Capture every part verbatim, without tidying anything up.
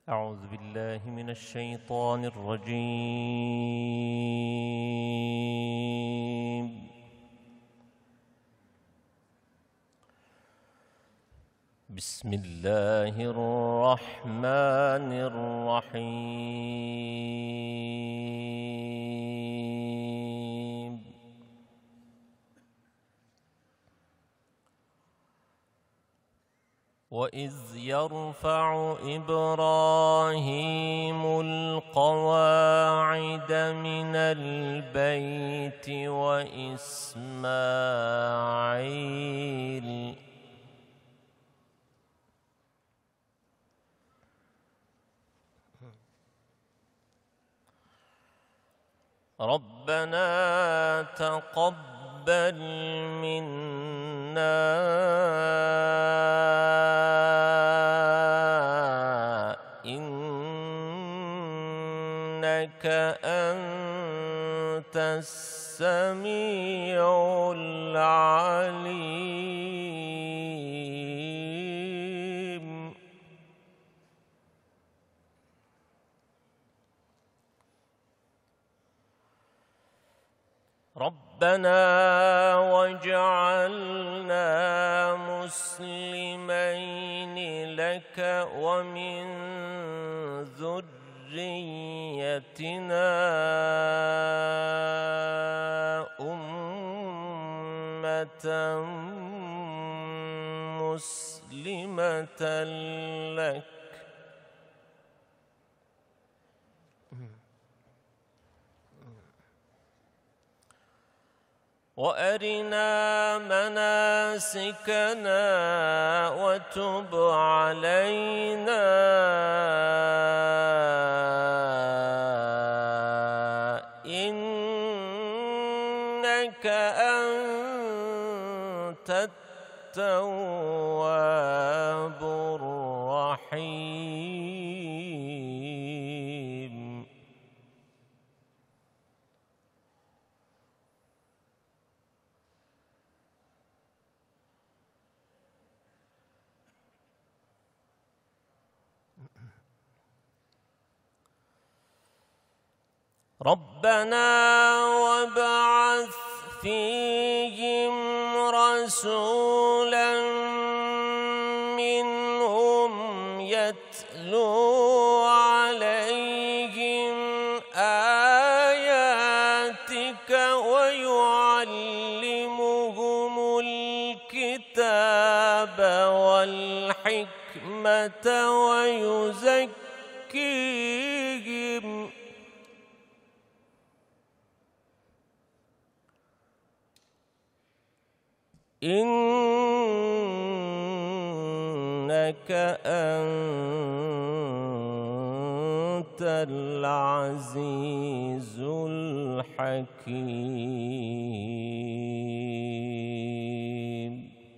أعوذ بالله من الشيطان الرجيم. بسم الله الرحمن الرحيم. وإذ يرفع إبراهيم القواعد من البيت وإسماعيل ربنا تقبل منا إنك أنت السميع العليم. ربنا واجعلنا مسلمين لك ومن ذريتنا أمة مسلمة لك وأرنا مناسكنا وتب علينا إنك أنت التواب الرحيم. ربنا وابعث فيهم رسولا منهم يتلو عليهم آياتك ويعلمهم الكتاب والحكمة ويزكيهم إنك أنت العزيز الحكيم.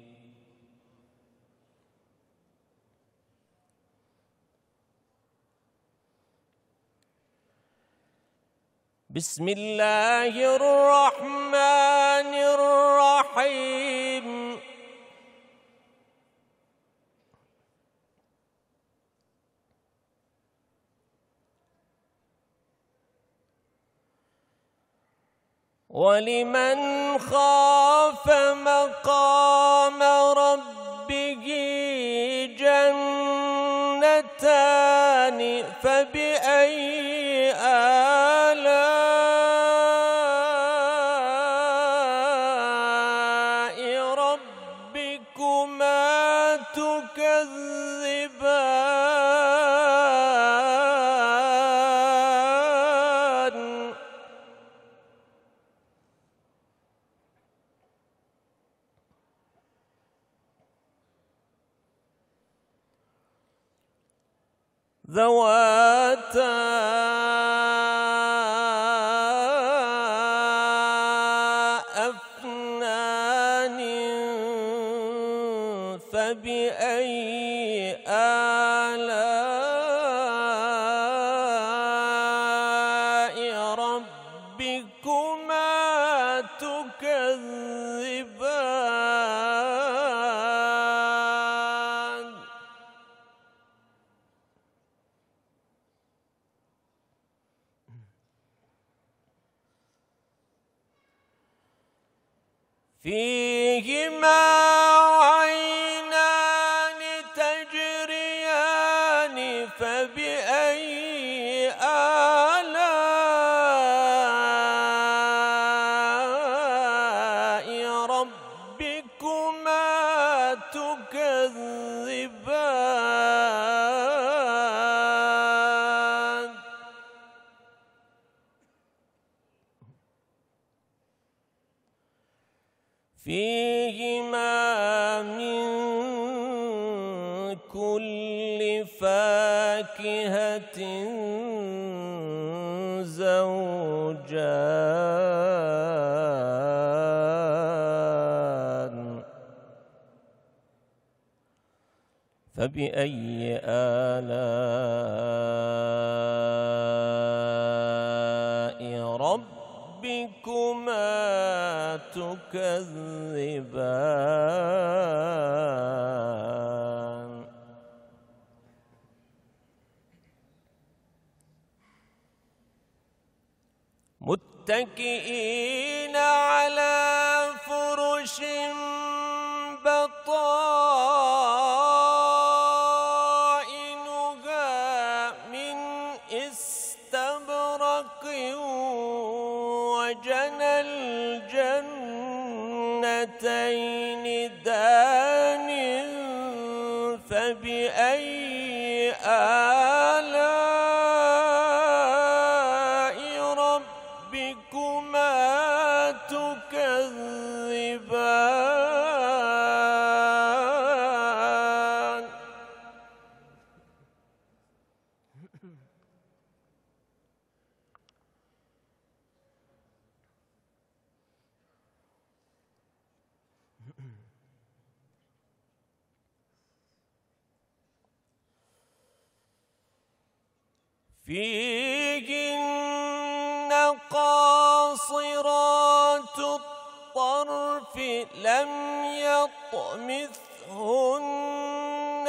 بسم الله الرحمن الرحيم. ولمن خاف مقام ربه جنتان فبأي آلاء ربكما تكذبان ذواتا أفنان فبأي آلاء ربكما تكذبان فيهما عينان تجريان فبأي آلاء ربكما تكذبان فيهما من كل فاكهة زوجان فبأي آلاء ربكما تكذبان متكئين على فرش بطائنها من استبرق وجنى الجنتين دان فبأي آلاء ربكما تكذبان فيهن قاصرات الطرف لم يطمثهن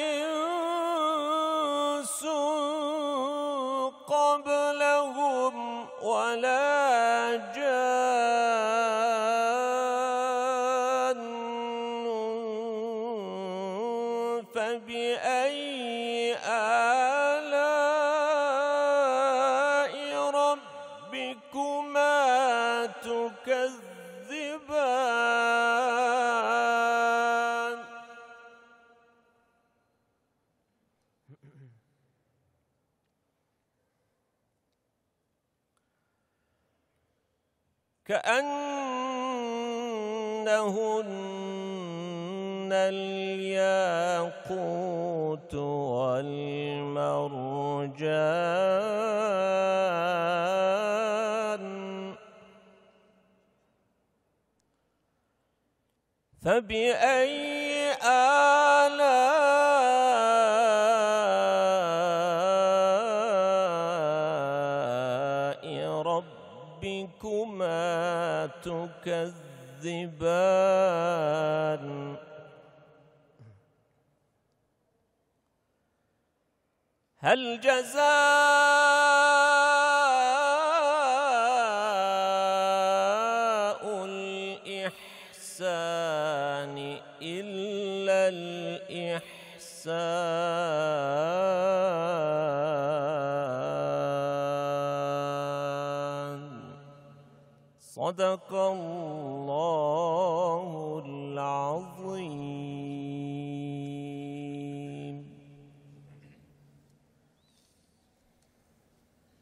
إنس قبلهم ولا جان فبأي آلاء ربكما تكذبان كأنهن الياقوت والمرجان فبأي آلاء ربكما تكذبان هل جزاء الإحسان إلا الإحسان صدق الله